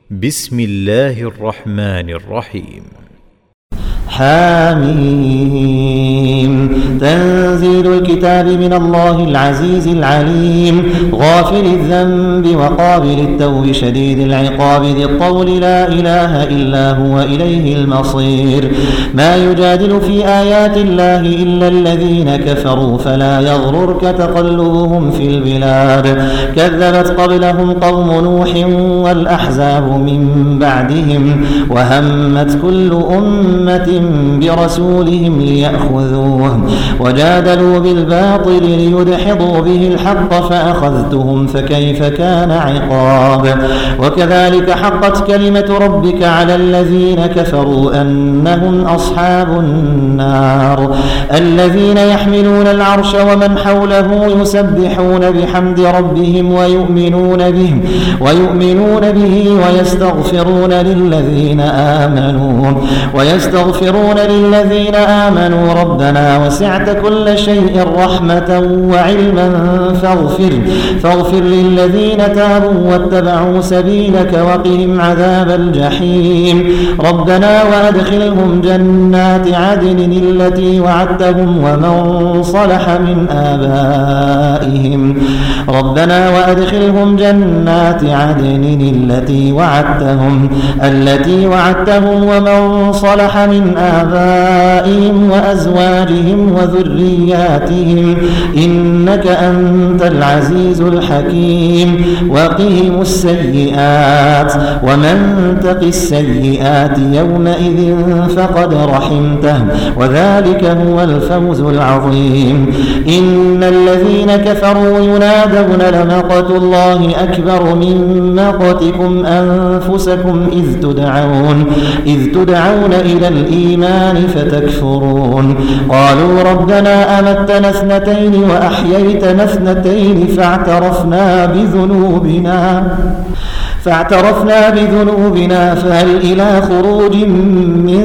بسم الله الرحمن الرحيم. حاميم. تنزيل الكتاب من الله العزيز العليم، غافر الذنب وقابل التوب شديد العقاب ذي الطول، لا إله إلا هو إليه المصير. ما يجادل في آيات الله إلا الذين كفروا، فلا يغررك تقلبهم في البلاد. كذبت قبلهم قوم نوح والأحزاب من بعدهم، وهمت كل أمة برسولهم ليأخذوه، وجادلوا بالباطل ليدحضوا به الحق، فأخذتهم فكيف كان عقاب. وكذلك حقت كلمة ربك على الذين كفروا أنهم أصحاب النار. الذين يحملون العرش ومن حوله يسبحون بحمد ربهم ويؤمنون به ويستغفرون للذين آمنوا ربنا وسعت كل شيء رحمة وعلما فاغفر للذين تابوا واتبعوا سبيلك وقهم عذاب الجحيم. ربنا وأدخلهم جنات عدن التي وعدتهم ومن صلح من آبائهم. ربنا وأدخلهم جنات عدن التي وعدتهم ومن صلح من آبائهم وأزواجهم وذرياتهم، إنك أنت العزيز الحكيم. وقهم السيئات، ومن تق السيئات يومئذ فقد رحمته، وذلك هو الفوز العظيم. إن الذين كفروا ينادون لمقت الله أكبر من مقتكم أنفسكم إذ تدعون إلى الإيمان فتكفرون. قالوا ربنا أمتنا اثنتين وأحييتنا اثنتين فاعترفنا بذنوبنا فهل إلى خروج من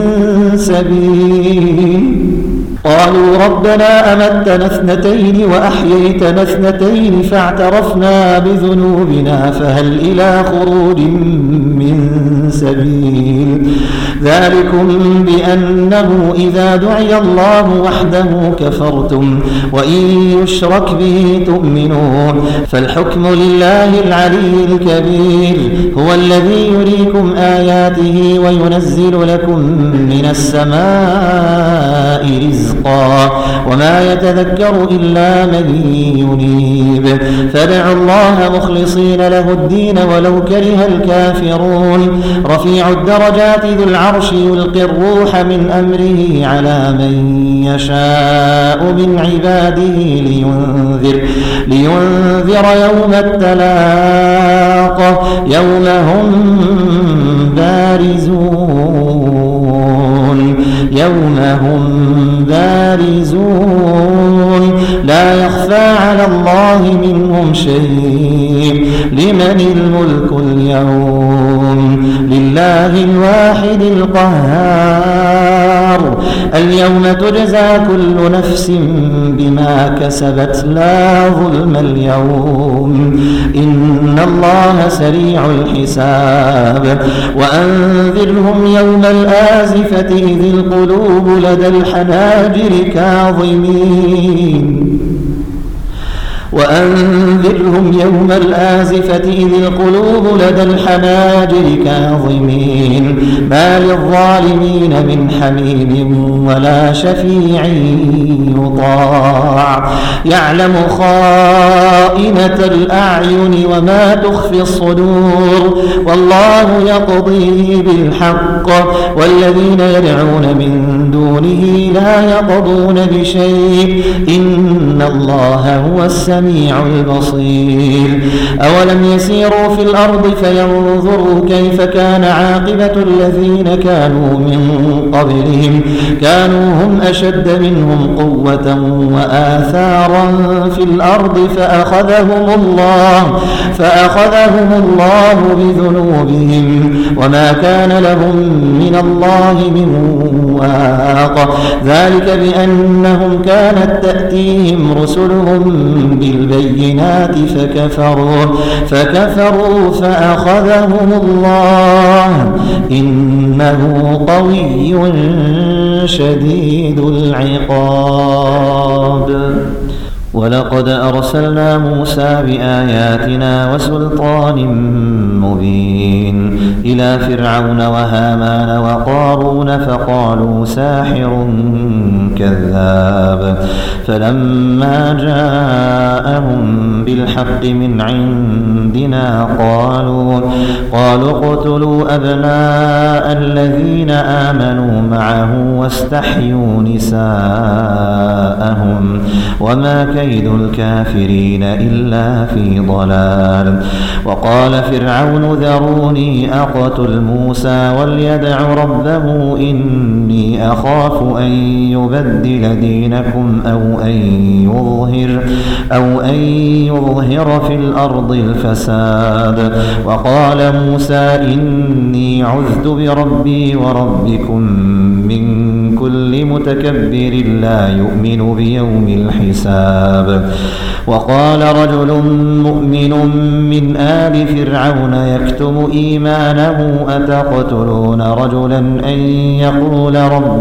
سبيل. قالوا ربنا أمتنا اثنتين وأحييتنا اثنتين فاعترفنا بذنوبنا فهل إلى خروج من سبيل. ذلكم بأنه إذا دعي الله وحده كفرتم، وإن يشرك به تؤمنون. فالحكم لله العلي الكبير، هو الذي يريكم آياته وينزل لكم من السماء رزقا، وما يتذكر إلا من ينيب. فادعوا الله مخلصين له الدين ولو كره الكافرون. رفيع الدرجات ذو العرش يلقي الروح من أمره على من يشاء من عباده لينذر يوم التلاق، يوم هم بارزون لا يخفى على الله منهم شيء. لمن الملك اليوم؟ لله الواحد القهار. اليوم تجزى كل نفس بما كسبت لا ظلم اليوم، إن الله سريع الحساب. وأنذرهم يوم الآزفة إذ القلوب لدى الحناجر كاظمين. ما للظالمين من حميم ولا شفيع يطاع. يعلم خائنة الأعين وما تخفي الصدور، والله يقضي بالحق، والذين يدعون من دونه لا يقضون بشيء، إن الله هو السميع البصير. أولم يسيروا في الأرض فينظروا كيف كان عاقبة الذين كانوا من قبلهم، كانوا هم أشد منهم قوة وآثارا في الأرض فأخذهم الله بذنوبهم، وما كان لهم من الله من واق. ذلك بأنهم كانت تأتيهم رسلهم بالبينات فكفروا فأخذهم الله إنه قوي شديد العقاب. ولقد أرسلنا موسى بآياتنا وسلطان مبين إلى فرعون وهامان وقارون فقالوا ساحر كذاب. فلما جاءهم بالحق من عندنا قالوا اقتلوا أبناء الذين آمنوا معه واستحيوا نساءهم وما كيد الكافرين إلا في ضلال. وقال فرعون ذروني أقتل موسى وليدع ربه إني أخاف أن يبدل دينكم أو أن يظهر في الأرض الفساد. وقال موسى إني عذت بربي وربكم من كل متكبر لا يؤمن بيوم الحساب. وقال رجل مؤمن من آل فرعون يكتم إيمانه أتقتلون رجلا أن يقول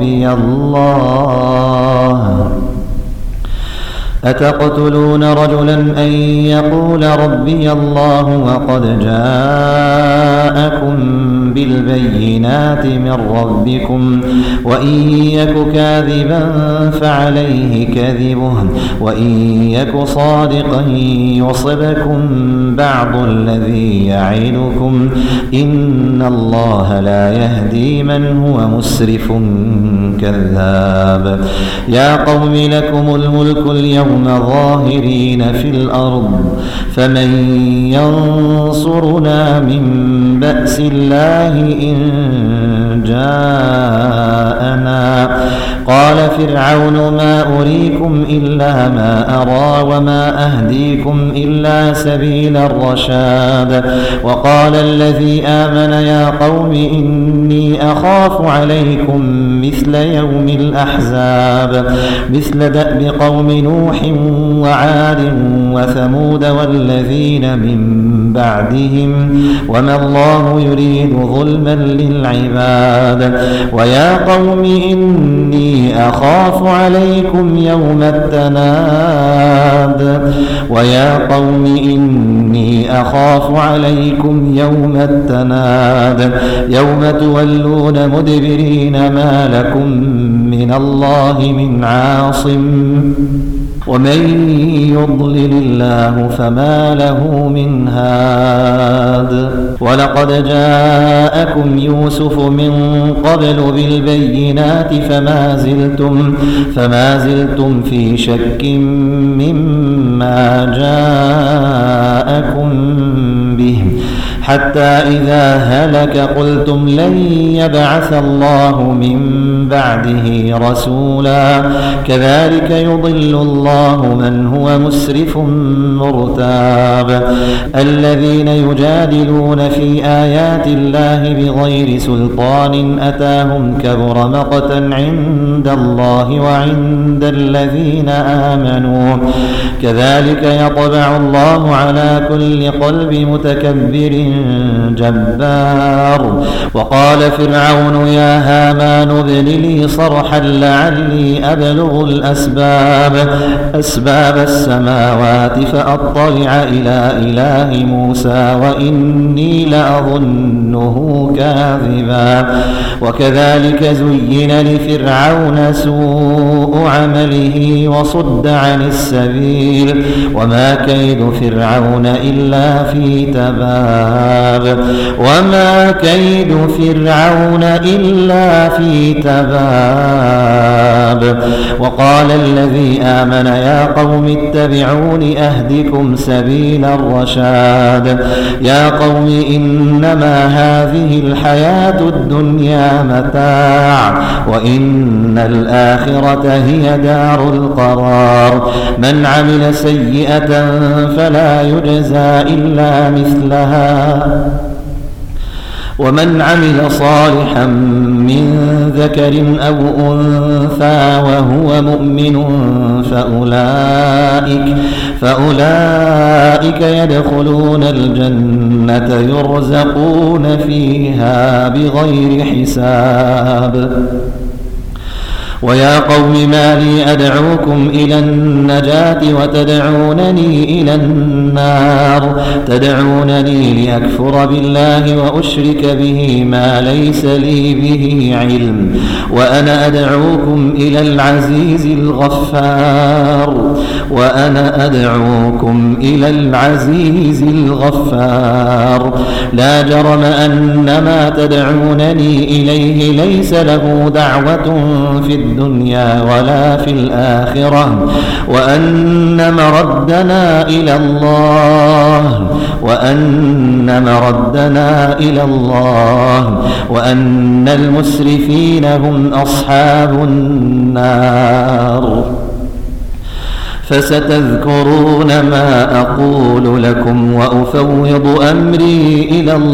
ربي الله وقد جاءكم بالبينات من ربكم وإن يك كاذبا فعليه كذبه وإن يك صادقا يصبكم بعض الذي يعدكم إن الله لا يهدي من هو مسرف كذاب. يا قوم لكم الملك اليوم ظاهرين في الأرض فمن ينصرنا من بأس الله إن جاءنا. قال فرعون ما أريكم إلا ما أرى وما أهديكم إلا سبيل الرشاد. وقال الذي آمن يا قوم إني أخاف عليكم مثل يوم الأحزاب مثل دأب قوم نوح وعاد وثمود والذين من بعدهم وما الله يريد ظلما للعباد. ويا قوم إني أخاف عليكم يوم التناد يوم تولون مدبرين ما لكم من الله من عاصم ومن يضلل الله فما له من هاد. ولقد جاءكم يوسف من قبل بالبينات فما زلتم في شك مما جاءكم به حتى إذا هلك قلتم لن يبعث الله من بعده رسولا كذلك يضل الله من هو مسرف مرتاب. الذين يجادلون في آيات الله بغير سلطان أتاهم كبر مقتا عند الله وعند الذين آمنوا كذلك يطبع الله على كل قلب متكبر جبار. وقال فرعون يا هامان ابن لي صرحا لعلي أبلغ أسباب السماوات فأطلع إلى إله موسى وإني لأظنه كاذبا. وكذلك زين لفرعون سوء عمله وصد عن السبيل وما كيد فرعون إلا في تباب. وقال الذي آمن يا قوم اتبعون أهدكم سبيل الرشاد. يا قوم إنما هذه الحياة الدنيا متاع وإن الآخرة هي دار القرار. من عمل سيئة فلا يجزى إلا مثلها ومن عمل صالحا من ذكر أو أنثى وهو مؤمن فأولئك يدخلون الجنة يرزقون فيها بغير حساب. ويا قوم ما لي أدعوكم إلى النجاة وتدعونني إلى النار تدعونني لأكفر بالله وأشرك به ما ليس لي به علم وأنا أدعوكم إلى العزيز الغفار لا جرم أن ما تدعونني إليه ليس له دعوة في الدنيا ولا في الآخرة وأن مردنا إلى الله وأن المسرفين هم أصحاب النار. فستذكرون ما أقول لكم وأفوض أمري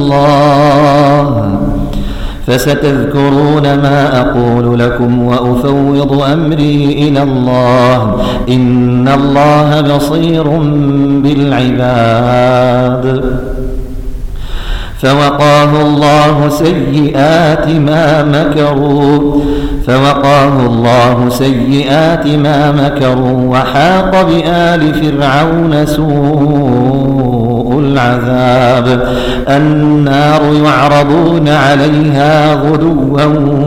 إلى الله إن الله بصير بالعباد. فوقاه الله سيئات ما مكروا وحاق بآل فرعون سوء العذاب. النار يعرضون عليها غدوا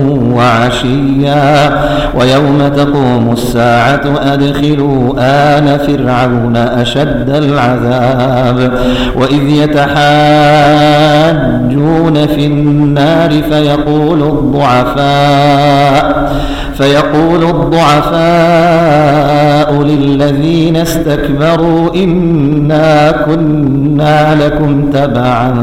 وعشيا ويوم تقوم الساعة أدخلوا آل فرعون أشد العذاب. وإذ يتحاجون في النار فيقول الضعفاء للذين استكبروا إنا كنا لكم تبعا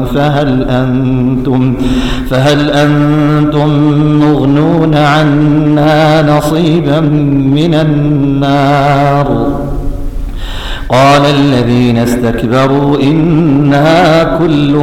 فهل أنتم مغنون عنا نصيبا من النار. قال الذين استكبروا إنا كل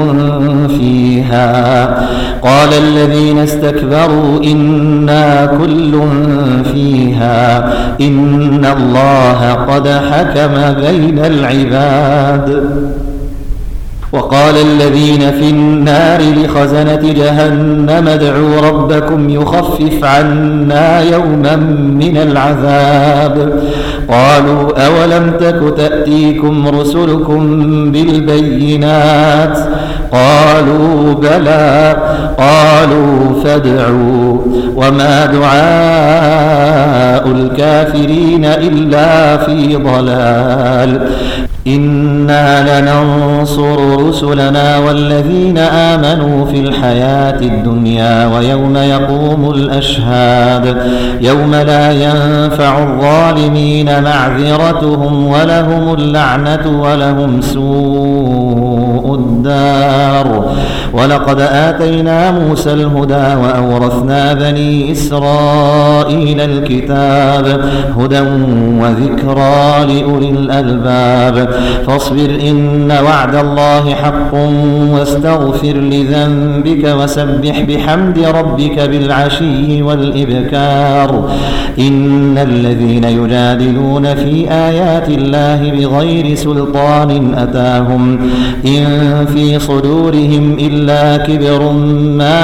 فيها إن الله قد حكم بين العباد. وقال الذين في النار لخزنة جهنم ادعوا ربكم يخفف عنا يوما من العذاب. قالوا أولم تك تأتيكم رسلكم بالبينات قالوا بلى قالوا فادعوا وما دعاء الكافرين إلا في ضلال. إنا لننصر رسلنا والذين آمنوا في الحياة الدنيا ويوم يقوم الأشهاد يوم لا ينفع الظالمين معذرتهم ولهم اللعنة ولهم سوء الدار. ولقد آتينا موسى الهدى وأورثنا بني إسرائيل الكتاب هدى وذكرى لأولي الألباب. فاصبر إن وعد الله حق واستغفر لذنبك وسبح بحمد ربك بالعشي والإبكار. إن الذين يجادلون في آيات الله بغير سلطان أتاهم إن في صدورهم إلا كبر ما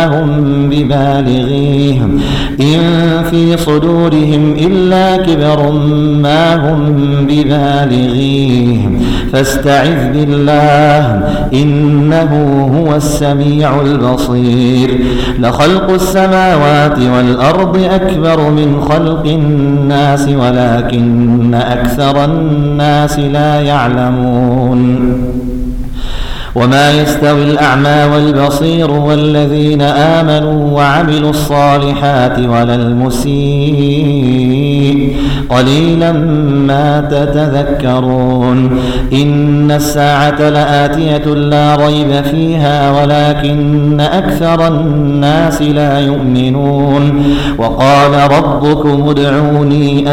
هم ببالغيه فاستعذ بالله إنه هو السميع البصير. لخلق السماوات والأرض أكبر من خلق الناس ولكن أكثر الناس لا يعلمون. وما يستوي الأعمى والبصير والذين آمنوا وعملوا الصالحات ولا المسيء قليلا ما تتذكرون. إن الساعة لآتية لا ريب فيها ولكن أكثر الناس لا يؤمنون. وقال ربكم ادعوني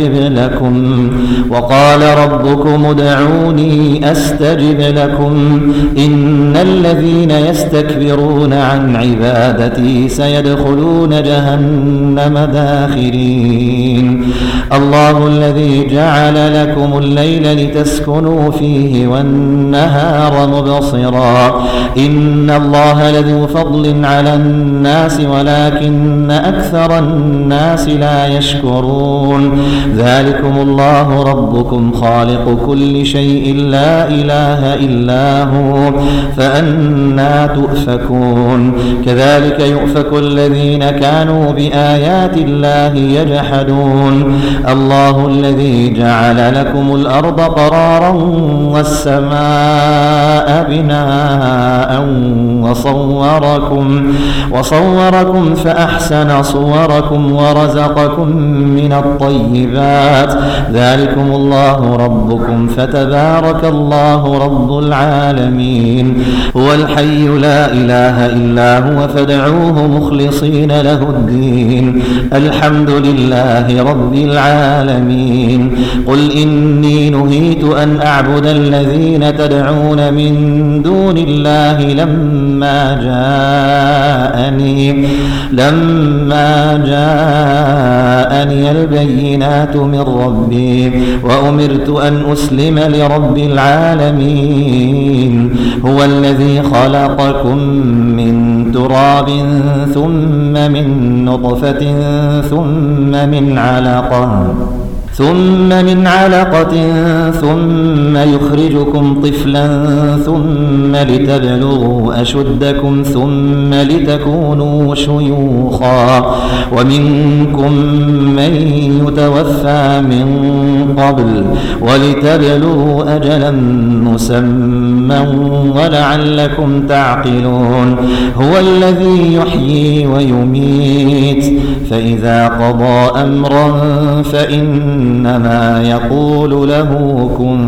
أستجب لكم إن الذين يستكبرون عن عبادتي سيدخلون جهنم داخرين الله الذي جعل لكم الليل لتسكنوا فيه والنهار مبصرا إن الله لذو فضل على الناس ولكن أكثر الناس لا يشكرون ذلكم الله ربكم خالق كل شيء لا إله إلا هو فأنى تؤفكون كذلك يؤفك الذين كانوا بآيات الله يجحدون الله الذي جعل لكم الأرض قرارا والسماء بناء وصوركم فأحسن صوركم ورزقكم من الطيبات ذلكم الله ربكم فتبارك الله رب العالمين هو الحي لا إله إلا هو فادعوه مخلصين له الدين الحمد لله رب العالمين قل إني نهيت أن أعبد الذين تدعون من دون الله لما جاءني البينات من ربي وأمرت أن أسلم لرب العالمين هو الذي خلقكم من تراب ثم من نطفة ثم من علقة ثم يخرجكم طفلا ثم لتبلغوا أشدكم ثم لتكونوا شيوخا ومنكم من يتوفى من قبل ولتبلغوا أجلا مسمى ولعلكم تعقلون هو الذي يحيي ويميت فإذا قضى أمرا فإنما يقول له كن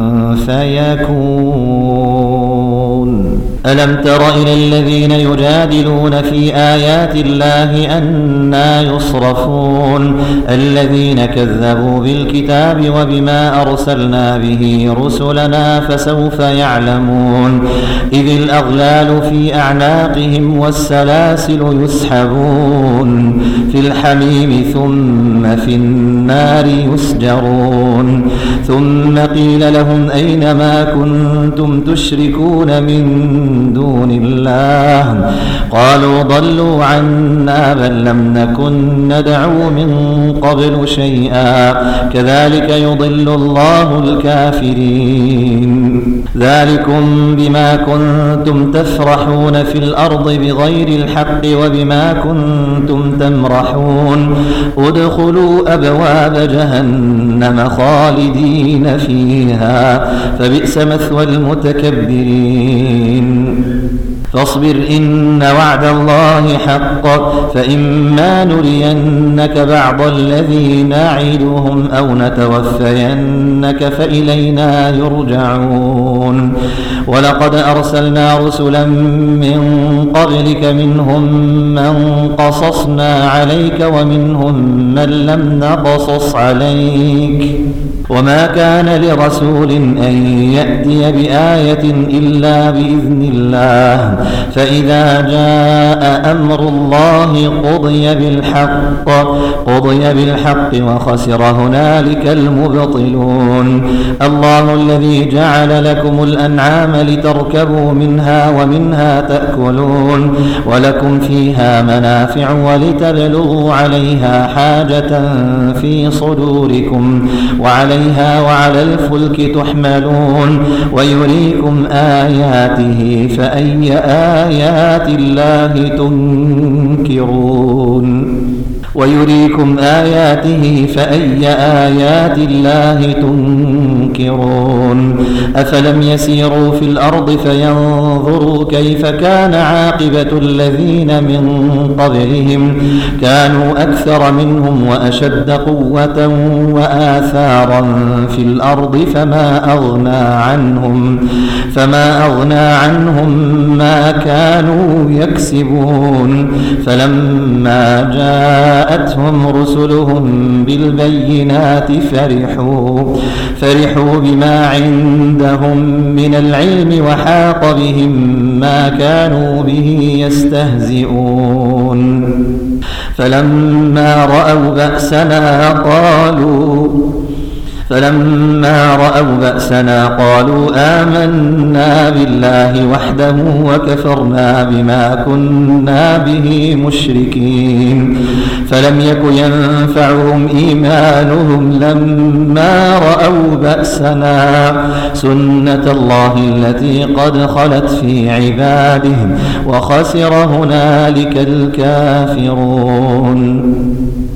فيكون ألم تر إلى الذين يجادلون في آيات الله أنى يصرفون الذين كذبوا بالكتاب وبما أرسلنا به رسلنا فسوف يعلمون إذ الأغلال في أعناقهم والسلاسل يسحبون في الحميم ثم في النار يسجرون ثم قيل لهم أين ما كنتم تشركون من دون الله قالوا ضلوا عنا بل لم نكن ندعو من قبل شيئا كذلك يضل الله الكافرين ذلكم بما كنتم تفرحون في الأرض بغير الحق وبما كنتم تمرحون ادخلوا أبواب جهنم خالدين فيها فبئس مثوى المتكبرين فاصبر إن وعد الله حق فإما نرينك بعض الذي نعدهم أو نتوفينك فإلينا يرجعون ولقد أرسلنا رسلا من قبلك منهم من قصصنا عليك ومنهم من لم نقصص عليك وما كان لرسول أن يأتي بآية إلا بإذن الله فإذا جاء أمر الله قضي بالحق وخسر هنالك المبطلون الله الذي جعل لكم الأنعام لتركبوا منها ومنها تأكلون ولكم فيها منافع ولتبلغوا عليها حاجة في صدوركم وعليها وعلى الفلك تحملون ويريكم آياته فأي آيات الله تنكرون أفلم يسيروا في الأرض فينظروا كيف كان عاقبة الذين من قبلهم كانوا أكثر منهم وأشد قوة وآثارا في الأرض فما أغنى عنهم ما كانوا يكسبون فلما جاء جاءتهم رسلهم بالبينات فرحوا بما عندهم من العلم وحاق بهم ما كانوا به يستهزئون فلما رأوا بأسنا قالوا آمنا بالله وحده وكفرنا بما كنا به مشركين فلم يك ينفعهم إيمانهم لما رأوا بأسنا سنة الله التي قد خلت في عباده وخسر هنالك الكافرون.